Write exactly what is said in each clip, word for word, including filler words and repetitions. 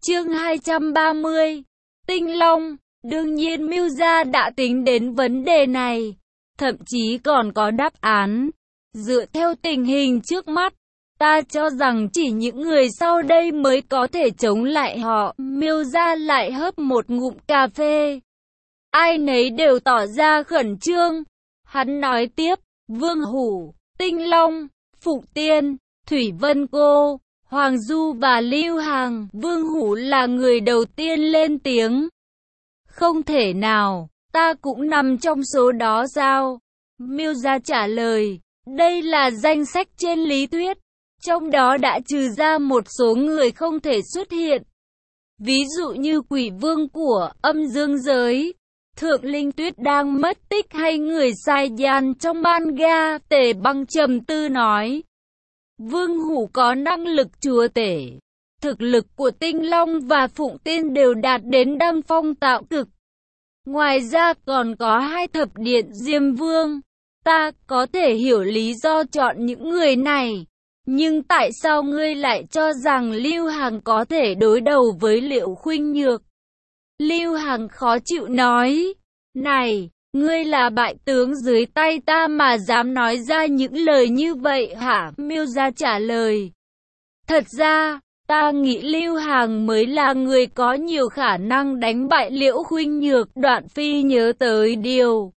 Chương hai trăm ba mươi. Tinh Long. Đương nhiên Mưu Gia đã tính đến vấn đề này, thậm chí còn có đáp án. Dựa theo tình hình trước mắt, ta cho rằng chỉ những người sau đây mới có thể chống lại họ. Mưu Gia lại hớp một ngụm cà phê. Ai nấy đều tỏ ra khẩn trương. Hắn nói tiếp, Vương Hủ, Tinh Long, Phụng Tiên, Thủy Vân Cô, Hoàng Du và Lưu Hằng. Vương Hủ là người đầu tiên lên tiếng. Không thể nào, ta cũng nằm trong số đó sao? Mưu Gia trả lời, đây là danh sách trên lý thuyết, trong đó đã trừ ra một số người không thể xuất hiện. Ví dụ như quỷ vương của âm dương giới, Thượng Linh Tuyết đang mất tích hay người sai gian trong manga. Tề Băng trầm tư nói, Vương Hủ có năng lực chúa tể. Thực lực của Tinh Long và Phụng Tiên đều đạt đến đăng phong tạo cực. Ngoài ra còn có hai thập điện Diêm Vương. Ta có thể hiểu lý do chọn những người này. Nhưng tại sao ngươi lại cho rằng Lưu Hằng có thể đối đầu với Liệu Khuynh Nhược? Lưu Hằng khó chịu nói, này, ngươi là bại tướng dưới tay ta mà dám nói ra những lời như vậy hả? Mưu Gia trả lời, thật ra, ta nghĩ Lưu Hằng mới là người có nhiều khả năng đánh bại Liễu Khuynh Nhược. Đoạn Phi nhớ tới điều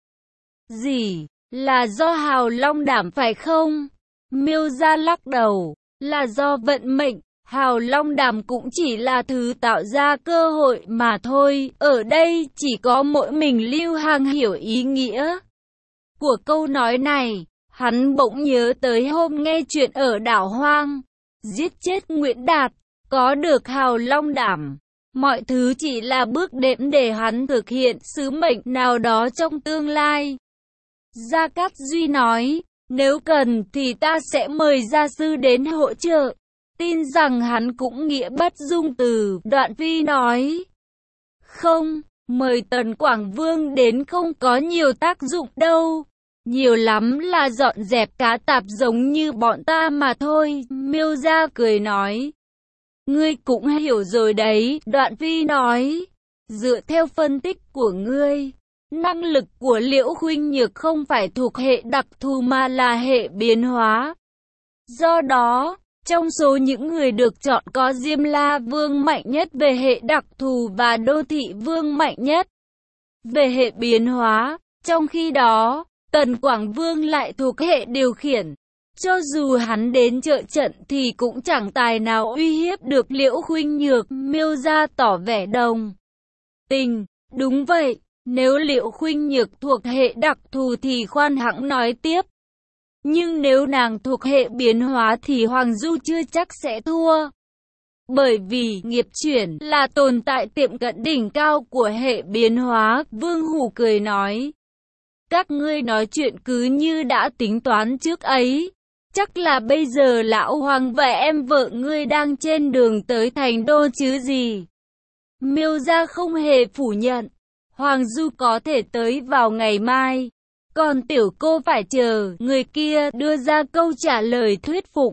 gì, là do Hào Long Đảm phải không? Mưu Gia lắc đầu, là do vận mệnh. Hào Long Đàm cũng chỉ là thứ tạo ra cơ hội mà thôi. Ở đây chỉ có mỗi mình Lưu Hằng hiểu ý nghĩa của câu nói này. Hắn bỗng nhớ tới hôm nghe chuyện ở đảo hoang, giết chết Nguyễn Đạt, có được Hào Long Đảm. Mọi thứ chỉ là bước đệm để hắn thực hiện sứ mệnh nào đó trong tương lai. Gia Cát Duy nói, nếu cần thì ta sẽ mời gia sư đến hỗ trợ. Tin rằng hắn cũng nghĩa bất dung từ. Đoạn Phi nói, không, mời Tần Quảng Vương đến không có nhiều tác dụng đâu. Nhiều lắm là dọn dẹp cá tạp giống như bọn ta mà thôi. Mưu Gia cười nói, ngươi cũng hiểu rồi đấy. Đoạn Phi nói, dựa theo phân tích của ngươi, năng lực của Liễu Khuynh Nhược không phải thuộc hệ đặc thù mà là hệ biến hóa. Do đó, trong số những người được chọn có Diêm La Vương mạnh nhất về hệ đặc thù và Đô Thị Vương mạnh nhất về hệ biến hóa. Trong khi đó, Tần Quảng Vương lại thuộc hệ điều khiển. Cho dù hắn đến trợ trận thì cũng chẳng tài nào uy hiếp được Liễu Khuynh Nhược. Mưu Gia tỏ vẻ đồng tình, đúng vậy, nếu Liễu Khuynh Nhược thuộc hệ đặc thù thì khoan hãng nói tiếp. Nhưng nếu nàng thuộc hệ biến hóa thì Hoàng Du chưa chắc sẽ thua. Bởi vì nghiệp chuyển là tồn tại tiệm cận đỉnh cao của hệ biến hóa. Vương Hủ cười nói, các ngươi nói chuyện cứ như đã tính toán trước ấy. Chắc là bây giờ lão Hoàng và em vợ ngươi đang trên đường tới thành đô chứ gì. Mưu Gia không hề phủ nhận, Hoàng Du có thể tới vào ngày mai. Còn tiểu cô phải chờ người kia đưa ra câu trả lời thuyết phục.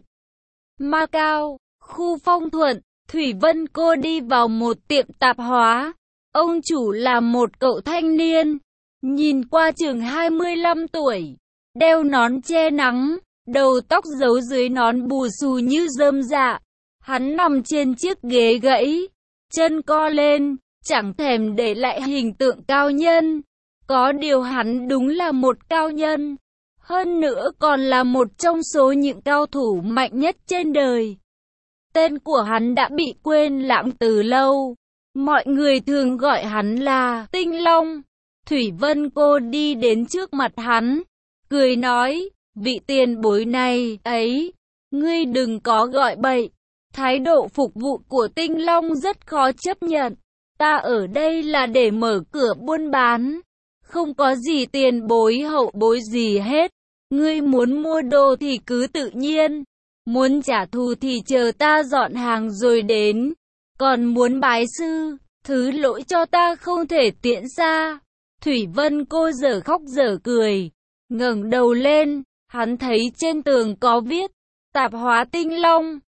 Macau, khu Phong Thuận, Thủy Vân Cô đi vào một tiệm tạp hóa. Ông chủ là một cậu thanh niên, nhìn qua chừng hai mươi lăm tuổi, đeo nón che nắng, đầu tóc giấu dưới nón bù xù như rơm rạ. Hắn nằm trên chiếc ghế gãy, chân co lên, chẳng thèm để lại hình tượng cao nhân. Có điều hắn đúng là một cao nhân, hơn nữa còn là một trong số những cao thủ mạnh nhất trên đời. Tên của hắn đã bị quên lãng từ lâu, mọi người thường gọi hắn là Tinh Long. Thủy Vân Cô đi đến trước mặt hắn, cười nói, vị tiền bối này ấy, ngươi đừng có gọi bậy. Thái độ phục vụ của Tinh Long rất khó chấp nhận. Ta ở đây là để mở cửa buôn bán, không có gì tiền bối hậu bối gì hết. Ngươi muốn mua đồ thì cứ tự nhiên, muốn trả thù thì chờ ta dọn hàng rồi đến. Còn muốn bái sư, thứ lỗi cho ta không thể tiễn xa. Thủy Vân Cô dở khóc dở cười, ngẩng đầu lên, hắn thấy trên tường có viết, tạp hóa Tinh Long.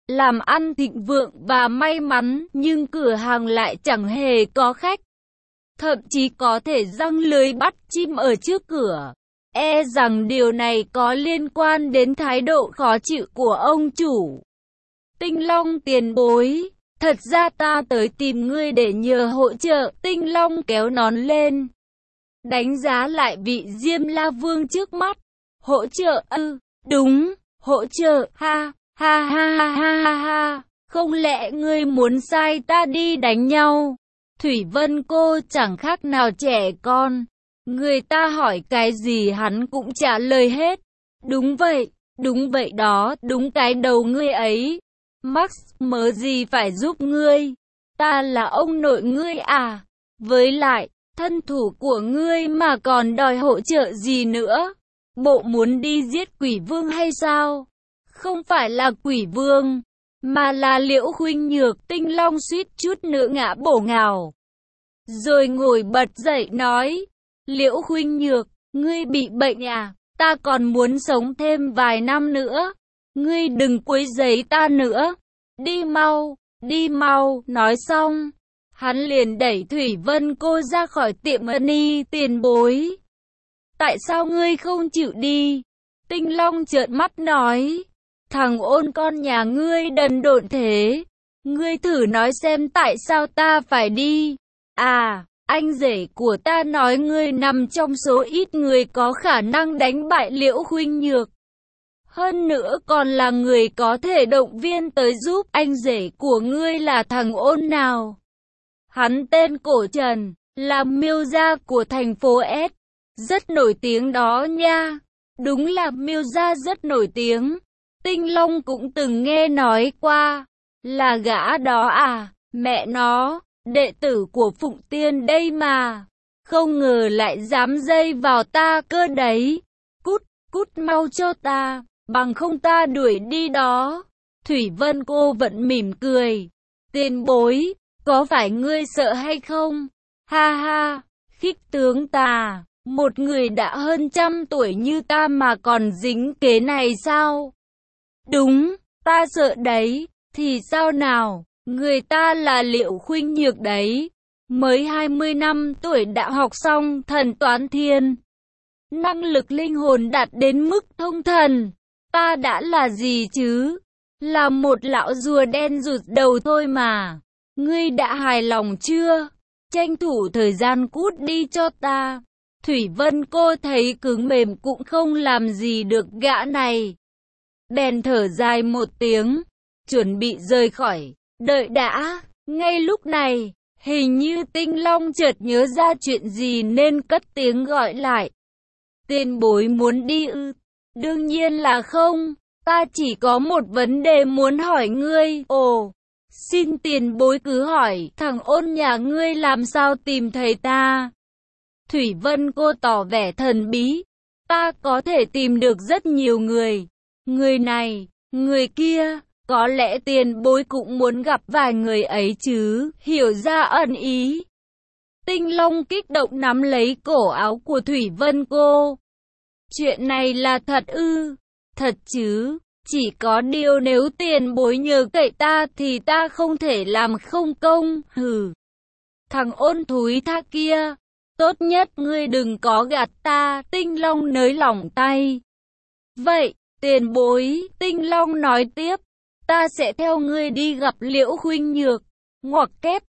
làm ăn thịnh vượng và may mắn, nhưng cửa hàng lại chẳng hề có khách. Thậm chí có thể giăng lưới bắt chim ở trước cửa. E rằng điều này có liên quan đến thái độ khó chịu của ông chủ. Tinh Long tiền bối, thật ra ta tới tìm ngươi để nhờ hỗ trợ. Tinh Long kéo nón lên, đánh giá lại vị Diêm La Vương trước mắt. Hỗ trợ ư? Đúng, hỗ trợ, ha, ha ha ha ha ha ha. Không lẽ ngươi muốn sai ta đi đánh nhau? Thủy Vân cô chẳng khác nào trẻ con. Người ta hỏi cái gì hắn cũng trả lời hết. Đúng vậy, đúng vậy đó, đúng cái đầu ngươi ấy. Max, mớ gì phải giúp ngươi? Ta là ông nội ngươi à? Với lại, thân thủ của ngươi mà còn đòi hỗ trợ gì nữa? Bộ muốn đi giết quỷ vương hay sao? Không phải là quỷ vương, mà là Liễu Khuynh Nhược. Tinh Long suýt chút nữa ngã bổ ngào. Rồi ngồi bật dậy nói, Liễu Khuynh Nhược, ngươi bị bệnh à? Ta còn muốn sống thêm vài năm nữa. Ngươi đừng quấy rầy ta nữa. Đi mau, đi mau. Nói xong, hắn liền đẩy Thủy Vân cô ra khỏi tiệm Ni tiền bối. Tại sao ngươi không chịu đi? Tinh Long trợn mắt nói, thằng ôn con nhà ngươi đần độn thế. Ngươi thử nói xem tại sao ta phải đi. À, anh rể của ta nói ngươi nằm trong số ít người có khả năng đánh bại Liễu Khuynh Nhược. Hơn nữa còn là người có thể động viên tới giúp. Anh rể của ngươi là thằng ôn nào? Hắn tên Cổ Trần, là miêu gia của thành phố S. Rất nổi tiếng đó nha. Đúng là miêu gia rất nổi tiếng. Tinh Long cũng từng nghe nói qua. Là gã đó à? Mẹ nó, đệ tử của Phụng Tiên đây mà. Không ngờ lại dám dây vào ta cơ đấy. Cút, cút mau cho ta, bằng không ta đuổi đi đó. Thủy Vân cô vẫn mỉm cười. Tiền bối, có phải ngươi sợ hay không? Ha ha, khích tướng ta. Một người đã hơn trăm tuổi như ta mà còn dính kế này sao? Đúng, ta sợ đấy. Thì sao nào? Người ta là Liễu Khuynh Nhược đấy. Mới hai mươi năm tuổi đã học xong thần toán thiên. Năng lực linh hồn đạt đến mức thông thần. Ta đã là gì chứ? Là một lão rùa đen rụt đầu thôi mà. Ngươi đã hài lòng chưa? Tranh thủ thời gian cút đi cho ta. Thủy Vân cô thấy cứng mềm cũng không làm gì được gã này. Bèn thở dài một tiếng, chuẩn bị rời khỏi. Đợi đã, ngay lúc này, hình như Tinh Long chợt nhớ ra chuyện gì nên cất tiếng gọi lại. Tiền bối muốn đi ư? Đương nhiên là không, ta chỉ có một vấn đề muốn hỏi ngươi. Ồ, xin tiền bối cứ hỏi, thằng ôn nhà ngươi làm sao tìm thấy ta? Thủy Vân cô tỏ vẻ thần bí. Ta có thể tìm được rất nhiều người. Người này, người kia, có lẽ tiền bối cũng muốn gặp vài người ấy chứ, hiểu ra ẩn ý. Tinh Long kích động nắm lấy cổ áo của Thủy Vân cô. Chuyện này là thật ư? Thật chứ, chỉ có điều nếu tiền bối nhờ cậy ta thì ta không thể làm không công, hừ. Thằng ôn thúi tha kia, tốt nhất ngươi đừng có gạt ta. Tinh Long nới lỏng tay. Vậy, tiền bối, Tinh Long nói tiếp, ta sẽ theo ngươi đi gặp Liễu Khuynh Nhược. Ngoặc kép,